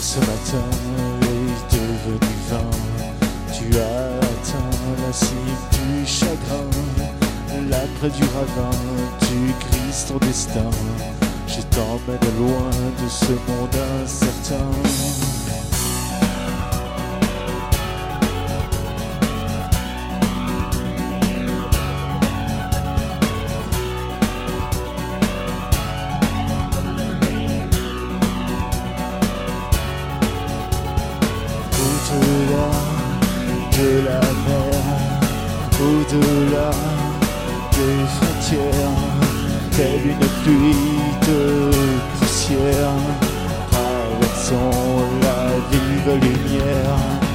ce matin est devenu vain. Tu as atteint la cime du chagrin, l'âpre du ravin, tu grises ton destin. Je t'emmène loin de ce monde incertain. Au-delà de la mer, au-delà des frontières, telle une pluie de poussière, traversons la vive lumière.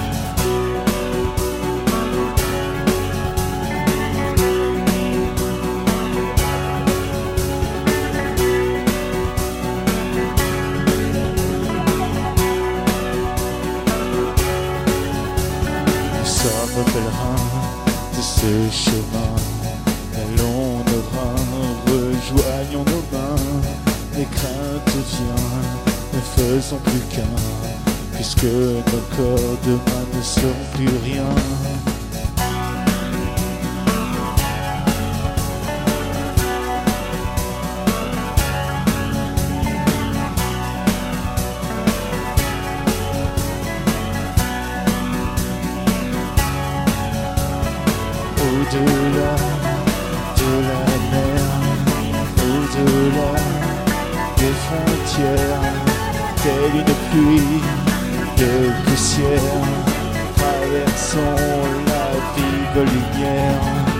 Nous sommes pèlerins de ce chemin, allons nos reins, rejoignons nos mains. Les craintes viennent, ne faisons plus qu'un, puisque nos corps demain ne seront plus rien. Au-delà de la mer, au-delà des frontières, telle une pluie de poussière, traversons la vive lumière.